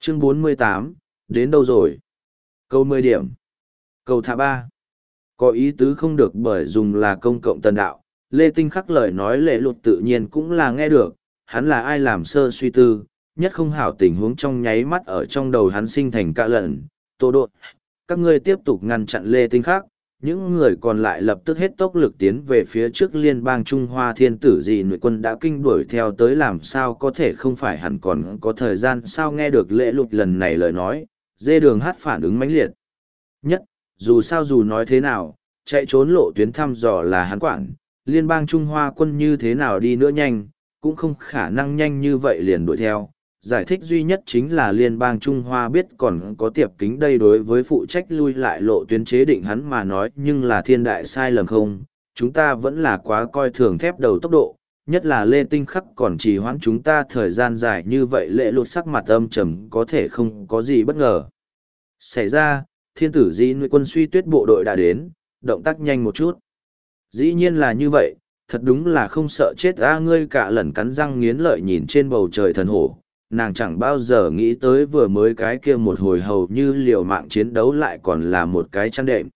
Chương 48, đến đâu rồi? Câu 10 điểm. Câu thả 3. Có ý tứ không được bởi dùng là công cộng tần đạo, Lê Tinh Khắc lời nói lệ lụt tự nhiên cũng là nghe được, hắn là ai làm sơ suy tư, nhất không hảo tình huống trong nháy mắt ở trong đầu hắn sinh thành cả lần, tô đột. Các ngươi tiếp tục ngăn chặn Lê Tinh Khắc, những người còn lại lập tức hết tốc lực tiến về phía trước liên bang Trung Hoa Thiên Tử dị nội quân đã kinh đuổi theo tới làm sao có thể không phải hẳn còn có thời gian sao nghe được lễ lụt lần này lời nói, dê đường hát phản ứng mãnh liệt. Nhất, dù sao dù nói thế nào, chạy trốn lộ tuyến thăm dò là hắn quản, liên bang Trung Hoa quân như thế nào đi nữa nhanh, cũng không khả năng nhanh như vậy liền đuổi theo. Giải thích duy nhất chính là liên bang Trung Hoa biết còn có tiệp kính đây đối với phụ trách lui lại lộ tuyến chế định hắn mà nói nhưng là thiên đại sai lầm không, chúng ta vẫn là quá coi thường thép đầu tốc độ, nhất là Lê Tinh Khắc còn trì hoãn chúng ta thời gian dài như vậy lệ lụt sắc mặt âm trầm có thể không có gì bất ngờ. Xảy ra, thiên tử dĩ nuôi quân suy tuyết bộ đội đã đến, động tác nhanh một chút. Dĩ nhiên là như vậy, thật đúng là không sợ chết ngươi cả lần cắn răng nghiến lợi nhìn trên bầu trời thần hổ. Nàng chẳng bao giờ nghĩ tới vừa mới cái kia một hồi hầu như liều mạng chiến đấu lại còn là một cái chăn đệm.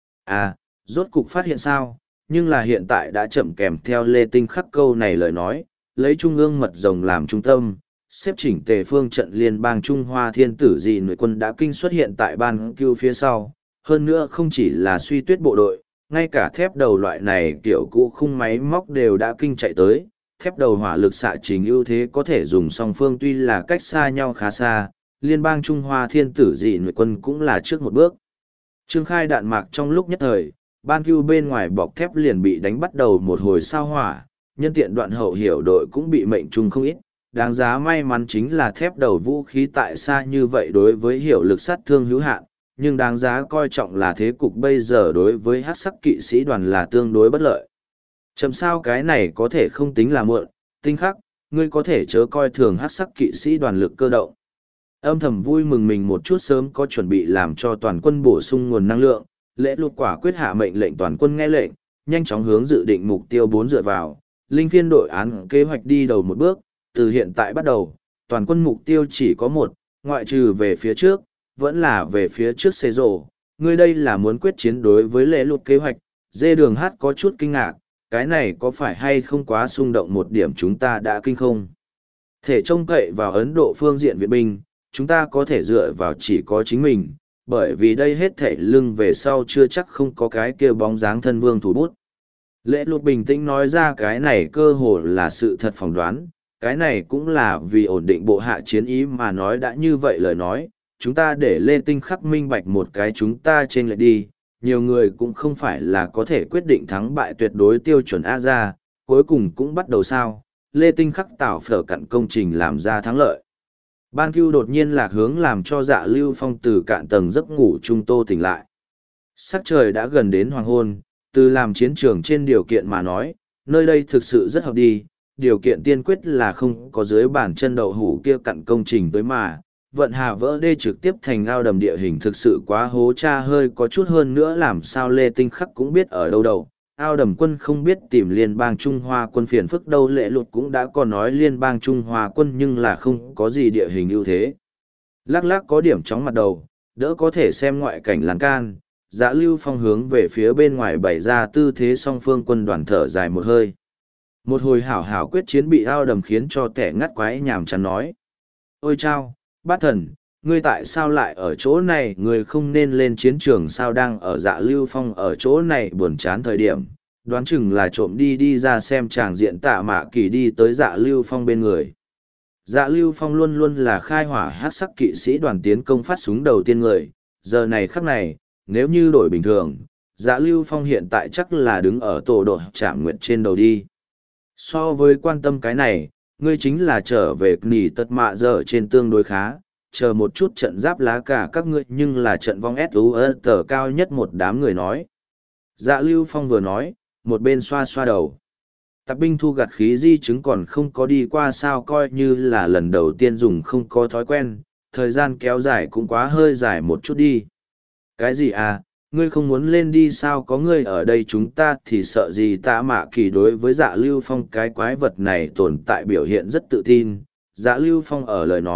Rốt cục phát hiện sao, nhưng là hiện tại đã chậm kèm theo Lê Tinh Khắc câu này lời nói, lấy trung ương mật rồng làm trung tâm, xếp chỉnh tề phương trận liên bang Trung Hoa Thiên Tử dị nội quân đã kinh xuất hiện tại ban cưu phía sau, hơn nữa không chỉ là suy tuyết bộ đội, ngay cả thép đầu loại này kiểu cũ khung máy móc đều đã kinh chạy tới. Thép đầu hỏa lực xạ trình ưu thế có thể dùng song phương tuy là cách xa nhau khá xa, liên bang Trung Hoa Thiên Tử dị nội quân cũng là trước một bước. Trương khai đạn mạc trong lúc nhất thời, ban cưu bên ngoài bọc thép liền bị đánh bắt đầu một hồi sao hỏa, nhân tiện đoạn hậu hiểu đội cũng bị mệnh trung không ít. Đáng giá may mắn chính là thép đầu vũ khí tại xa như vậy đối với hiểu lực sát thương hữu hạn, nhưng đáng giá coi trọng là thế cục bây giờ đối với hắc sắc kỵ sĩ đoàn là tương đối bất lợi. Chậm sao cái này có thể không tính là muộn, Tinh Khắc, ngươi có thể chớ coi thường hắc sắc kỵ sĩ đoàn lực cơ động. Âm thầm vui mừng mình một chút sớm có chuẩn bị làm cho toàn quân bổ sung nguồn năng lượng, lễ lụt quả quyết hạ mệnh lệnh toàn quân nghe lệnh, nhanh chóng hướng dự định mục tiêu 4 dựa vào, linh phiên đội án kế hoạch đi đầu một bước, từ hiện tại bắt đầu, toàn quân mục tiêu chỉ có một, ngoại trừ về phía trước, vẫn là về phía trước xê rổ. Ngươi đây là muốn quyết chiến đối với lễ lụt kế hoạch, dê đường hát có chút kinh ngạc, cái này có phải hay không quá xung động một điểm chúng ta đã kinh không? Thể trông cậy vào Ấn Độ phương diện viện binh, chúng ta có thể dựa vào chỉ có chính mình, bởi vì đây hết thể lưng về sau chưa chắc không có cái kia bóng dáng thân vương thủ bút. Lễ lụt bình tĩnh nói ra cái này cơ hồ là sự thật phỏng đoán, cái này cũng là vì ổn định bộ hạ chiến ý mà nói đã như vậy lời nói, chúng ta để Lê Tinh Khắc minh bạch một cái chúng ta trên lại đi, nhiều người cũng không phải là có thể quyết định thắng bại tuyệt đối tiêu chuẩn A ra, cuối cùng cũng bắt đầu sao, Lê Tinh Khắc tạo phở cặn công trình làm ra thắng lợi. Ban Cưu đột nhiên lạc hướng làm cho Dạ Lưu Phong từ cạn tầng giấc ngủ trung tô tỉnh lại. Sắc trời đã gần đến hoàng hôn, từ làm chiến trường trên điều kiện mà nói, nơi đây thực sự rất hợp đi, điều kiện tiên quyết là không có dưới bàn chân đậu hủ kia cặn công trình tới mà, vận hà vỡ đê trực tiếp thành ao đầm địa hình thực sự quá hố cha hơi có chút hơn nữa làm sao Lê Tinh Khắc cũng biết ở đâu đâu. Ao đầm quân không biết tìm liên bang Trung Hoa quân phiền phức đâu lệ lụt cũng đã có nói liên bang Trung Hoa quân nhưng là không có gì địa hình ưu thế. Lắc lắc có điểm chóng mặt đầu, đỡ có thể xem ngoại cảnh lan can, Dạ Lưu Phong hướng về phía bên ngoài bày ra tư thế song phương quân đoàn thở dài một hơi. Một hồi hảo hảo quyết chiến bị ao đầm khiến cho kẻ ngắt quái nhàm chán nói. Ôi chao, bát thần, ngươi tại sao lại ở chỗ này, ngươi không nên lên chiến trường sao đang ở Dạ Lưu Phong ở chỗ này buồn chán thời điểm, đoán chừng là trộm đi ra xem tràng diện Tạ Mạ Kỳ đi tới Dạ Lưu Phong bên người. Dạ Lưu Phong luôn luôn là khai hỏa hắc sắc kỵ sĩ đoàn tiến công phát súng đầu tiên người, giờ này khắc này, nếu như đổi bình thường, Dạ Lưu Phong hiện tại chắc là đứng ở tổ đội Trạm Nguyệt trên đầu đi. So với quan tâm cái này, ngươi chính là trở về nỉ tật mạ giờ trên tương đối khá, chờ một chút trận giáp lá cả các ngươi nhưng là trận vong tờ cao nhất một đám người nói. Dạ Lưu Phong vừa nói, một bên xoa xoa đầu. Tạp binh thu gặt khí di chứng còn không có đi qua sao coi như là lần đầu tiên dùng không có thói quen, thời gian kéo dài cũng quá hơi dài một chút đi. Cái gì à, ngươi không muốn lên đi sao có ngươi ở đây chúng ta thì sợ gì Tạ Mạ Kỳ đối với Dạ Lưu Phong cái quái vật này tồn tại biểu hiện rất tự tin. Dạ Lưu Phong ở lời nói,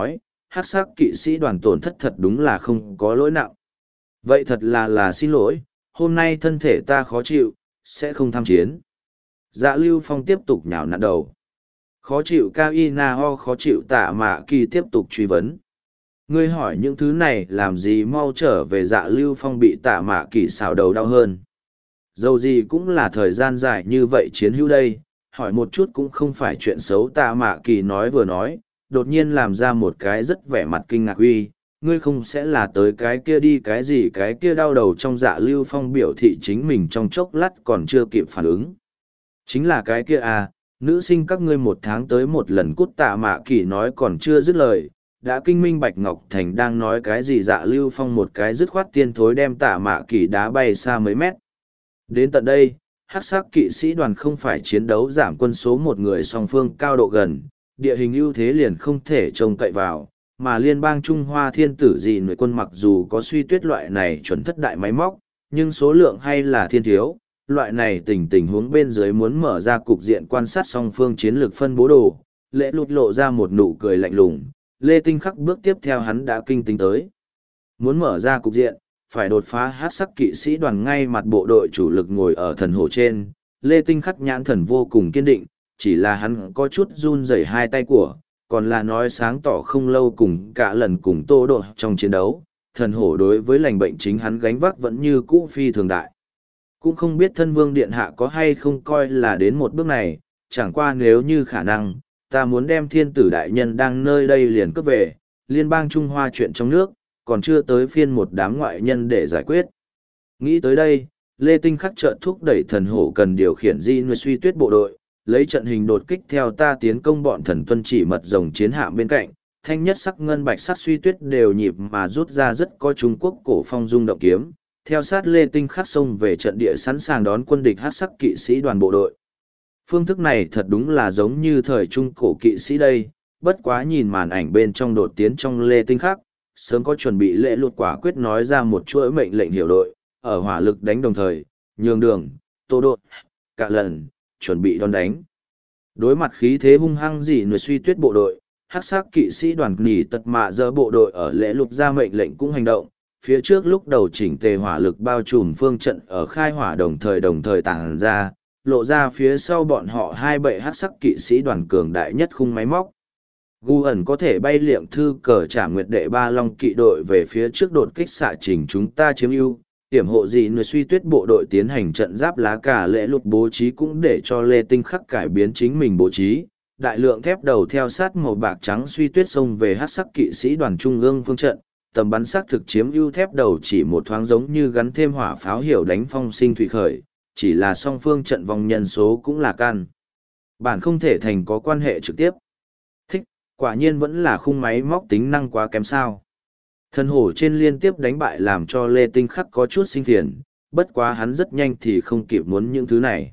hắc sắc kỵ sĩ đoàn tổn thất thật đúng là không có lỗi nặng. Vậy thật là xin lỗi, hôm nay thân thể ta khó chịu, sẽ không tham chiến. Dạ Lưu Phong tiếp tục nhào nặn đầu. Khó chịu Cao Y Na Ho, khó chịu Tạ Mạ Kỳ tiếp tục truy vấn. Ngươi hỏi những thứ này làm gì, mau trở về. Dạ Lưu Phong bị Tạ Mạ Kỳ xào đầu đau hơn. Dầu gì cũng là thời gian dài như vậy chiến hữu đây, hỏi một chút cũng không phải chuyện xấu. Tạ Mạ Kỳ nói vừa nói, đột nhiên làm ra một cái rất vẻ mặt kinh ngạc. Uy, ngươi không sẽ là tới cái kia đi. Cái gì cái kia? Đau đầu trong Dạ Lưu Phong biểu thị chính mình trong chốc lát còn chưa kịp phản ứng. Chính là cái kia à, nữ sinh các ngươi 1 tháng tới một lần. Cút. Tạ Mạ Kỳ nói còn chưa dứt lời, đã kinh minh Bạch Ngọc Thành đang nói cái gì. Dạ Lưu Phong một cái dứt khoát tiên thối đem Tạ Mạ Kỳ đá bay xa mấy mét. Đến tận đây, hắc sắc kỵ sĩ đoàn không phải chiến đấu giảm quân số một người, song phương cao độ gần, địa hình ưu thế liền không thể trông cậy vào, mà liên bang Trung Hoa Thiên Tử Dị Nội quân mặc dù có suy tuyết loại này chuẩn thất đại máy móc, nhưng số lượng hay là thiên thiếu. Loại này tình huống bên dưới muốn mở ra cục diện quan sát song phương chiến lược phân bố đồ, Lễ Lụt lộ ra một nụ cười lạnh lùng. Lê Tinh Khắc bước tiếp theo hắn đã kinh tính tới. Muốn mở ra cục diện, phải đột phá hắc sắc kỵ sĩ đoàn. Ngay mặt bộ đội chủ lực ngồi ở thần hồ trên, Lê Tinh Khắc nhãn thần vô cùng kiên định, chỉ là hắn có chút run rẩy hai tay của, còn là nói sáng tỏ không lâu cùng cả lần cùng Tô Độ trong chiến đấu, thần hổ đối với lành bệnh chính hắn gánh vác vẫn như cũ phi thường đại. Cũng không biết thân vương điện hạ có hay không coi là đến một bước này, chẳng qua nếu như khả năng, ta muốn đem thiên tử đại nhân đang nơi đây liền cướp về, liên bang Trung Hoa chuyện trong nước, còn chưa tới phiên một đám ngoại nhân để giải quyết. Nghĩ tới đây, Lê Tinh Khắc chợt thúc đẩy thần hổ cần điều khiển Di Nuôi Suy Tuyết bộ đội, lấy trận hình đột kích theo ta tiến công bọn thần tuân chỉ mật rồng chiến hạm bên cạnh, thanh nhất sắc ngân bạch sắc suy tuyết đều nhịp mà rút ra rất có Trung Quốc cổ phong dung động kiếm, theo sát Lê Tinh Khắc xông về trận địa sẵn sàng đón quân địch hắc sắc kỵ sĩ đoàn bộ đội. Phương thức này thật đúng là giống như thời trung cổ kỵ sĩ đây, bất quá nhìn màn ảnh bên trong đột tiến trong Lê Tinh Khắc, sớm có chuẩn bị. Lễ Lụt quả quyết nói ra một chuỗi mệnh lệnh hiểu đội, ở hỏa lực đánh đồng thời, nhường đường, Tô Độ, cả lần, chuẩn bị đón đánh. Đối mặt khí thế hung hăng Dị Nuôi Suy Tuyết bộ đội, hắc sắc kỵ sĩ đoàn nỉ tật mạ dơ bộ đội ở Lễ Lụt ra mệnh lệnh cũng hành động. Phía trước lúc đầu chỉnh tề hỏa lực bao trùm phương trận ở khai hỏa đồng thời tàng ra, lộ ra phía sau bọn họ hai bệ hắc sắc kỵ sĩ đoàn cường đại nhất khung máy móc. Gu ẩn có thể bay liệm thư cờ trả nguyệt đệ ba long kỵ đội về phía trước đột kích xạ trình chúng ta chiếm ưu, hiểm hộ Dị Nuôi Suy Tuyết bộ đội tiến hành trận giáp lá cả. Lễ Lụt bố trí cũng để cho Lê Tinh Khắc cải biến chính mình bố trí, đại lượng thép đầu theo sát màu bạc trắng suy tuyết xông về hắc sắc kỵ sĩ đoàn trung ương phương trận, tầm bắn xác thực chiếm ưu, thép đầu chỉ một thoáng giống như gắn thêm hỏa pháo hiểu đánh phong sinh thủy khởi, chỉ là song phương trận vòng nhân số cũng là can bản không thể thành có quan hệ trực tiếp. Thích, quả nhiên vẫn là khung máy móc tính năng quá kém sao. Thần hổ trên liên tiếp đánh bại làm cho Lê Tinh Khắc có chút sinh phiền, bất quá hắn rất nhanh thì không kịp muốn những thứ này.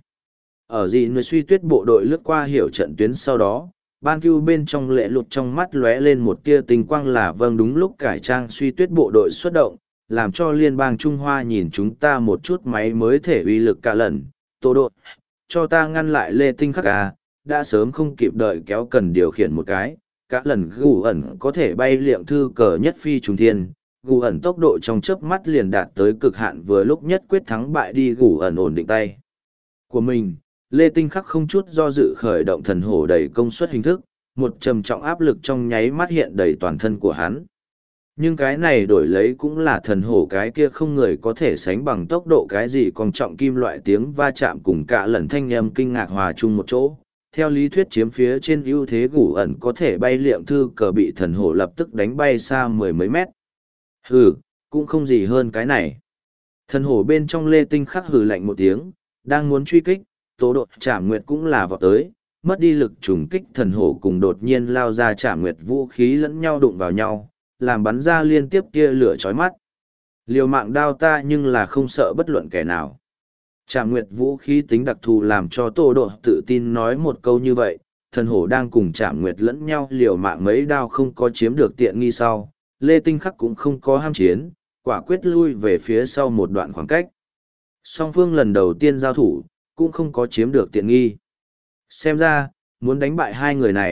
Ở Dị Nuôi Suy Tuyết bộ đội lướt qua hiểu trận tuyến sau đó, ban cưu bên trong Lễ Lụt trong mắt lóe lên một tia tinh quang là vâng, đúng lúc cải trang Suy Tuyết bộ đội xuất động, làm cho liên bang Trung Hoa nhìn chúng ta một chút máy mới thể uy lực cả lần. Tô Độ, cho ta ngăn lại Lê Tinh Khắc à, đã sớm không kịp đợi kéo cần điều khiển một cái. Cả lần Gu ẩn có thể bay liệm thư cờ nhất phi trùng thiên, Gu ẩn tốc độ trong chớp mắt liền đạt tới cực hạn, vừa lúc nhất quyết thắng bại đi. Gu ẩn ổn định tay của mình, Lê Tinh Khắc không chút do dự khởi động thần hổ đầy công suất hình thức, một trầm trọng áp lực trong nháy mắt hiện đầy toàn thân của hắn. Nhưng cái này đổi lấy cũng là thần hổ cái kia không người có thể sánh bằng tốc độ. Cái gì còn trọng kim loại tiếng va chạm cùng cả lần thanh âm kinh ngạc hòa chung một chỗ. Theo lý thuyết chiếm phía trên ưu thế, Gu ẩn có thể bay liệm thư cờ bị thần hổ lập tức đánh bay xa mười mấy mét. Hừ, cũng không gì hơn cái này. Thần hổ bên trong Lê Tinh Khắc hừ lạnh một tiếng, đang muốn truy kích, Tô Độ Trảm Nguyệt cũng là vọt tới, mất đi lực trùng kích, thần hổ cùng đột nhiên lao ra Trảm Nguyệt vũ khí lẫn nhau đụng vào nhau, làm bắn ra liên tiếp tia lửa chói mắt. Liều mạng đao ta nhưng là không sợ bất luận kẻ nào. Trảm Nguyệt vũ khí tính đặc thù làm cho Tô Độ tự tin nói một câu như vậy. Thần hổ đang cùng Trảm Nguyệt lẫn nhau liều mạng mấy đao không có chiếm được tiện nghi sau, Lê Tinh Khắc cũng không có ham chiến, quả quyết lui về phía sau một đoạn khoảng cách. Song phương lần đầu tiên giao thủ, cũng không có chiếm được tiện nghi. Xem ra, muốn đánh bại hai người này,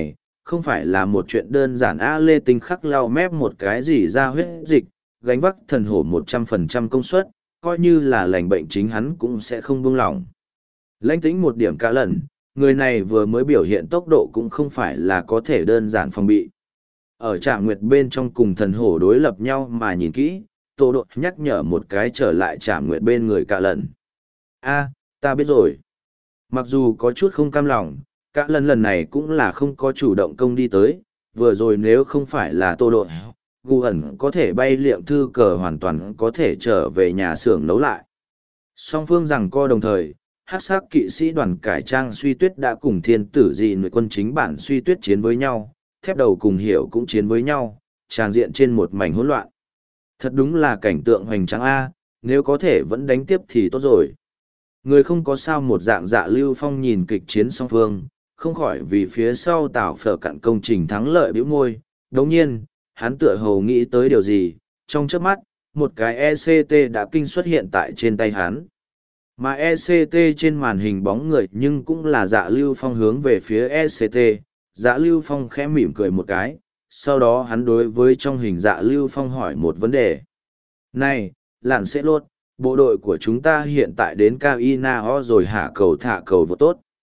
không phải là một chuyện đơn giản. Lê Tinh Khắc lau mép một cái gì ra huyết dịch, gánh vác thần hổ 100% công suất, coi như là lành bệnh chính hắn cũng sẽ không buông lỏng. Lãnh tĩnh một điểm cả lần, người này vừa mới biểu hiện tốc độ cũng không phải là có thể đơn giản phòng bị. Ở Trạm Nguyệt bên trong cùng thần hổ đối lập nhau mà nhìn kỹ, Tô Độ nhắc nhở một cái trở lại Trạm Nguyệt bên người cả lần. Ta biết rồi. Mặc dù có chút không cam lòng, cả lần này cũng là không có chủ động công đi tới, vừa rồi nếu không phải là Tô Độ, Gu ẩn có thể bay liệm thư cờ hoàn toàn có thể trở về nhà xưởng nấu lại. Song phương rằng co đồng thời, hắc sắc kỵ sĩ đoàn cải trang Suy Tuyết đã cùng thiên tử dị nội quân chính bản Suy Tuyết chiến với nhau, thép đầu cùng hiểu cũng chiến với nhau, tràng diện trên một mảnh hỗn loạn. Thật đúng là cảnh tượng hoành tráng A, nếu có thể vẫn đánh tiếp thì tốt rồi. Người không có sao một dạng Dạ Lưu Phong nhìn kịch chiến song phương, không khỏi vì phía sau Tào Phở cặn công trình thắng lợi bĩu môi. Đồng nhiên, hắn tựa hồ nghĩ tới điều gì, trong chớp mắt, một cái ECT đã kinh xuất hiện tại trên tay hắn. Mà ECT trên màn hình bóng người nhưng cũng là Dạ Lưu Phong hướng về phía ECT. Dạ Lưu Phong khẽ mỉm cười một cái, sau đó hắn đối với trong hình Dạ Lưu Phong hỏi một vấn đề. Này, lạn sẽ lốt, bộ đội của chúng ta hiện tại đến Cao Inao rồi hạ cầu thả cầu vô tốt.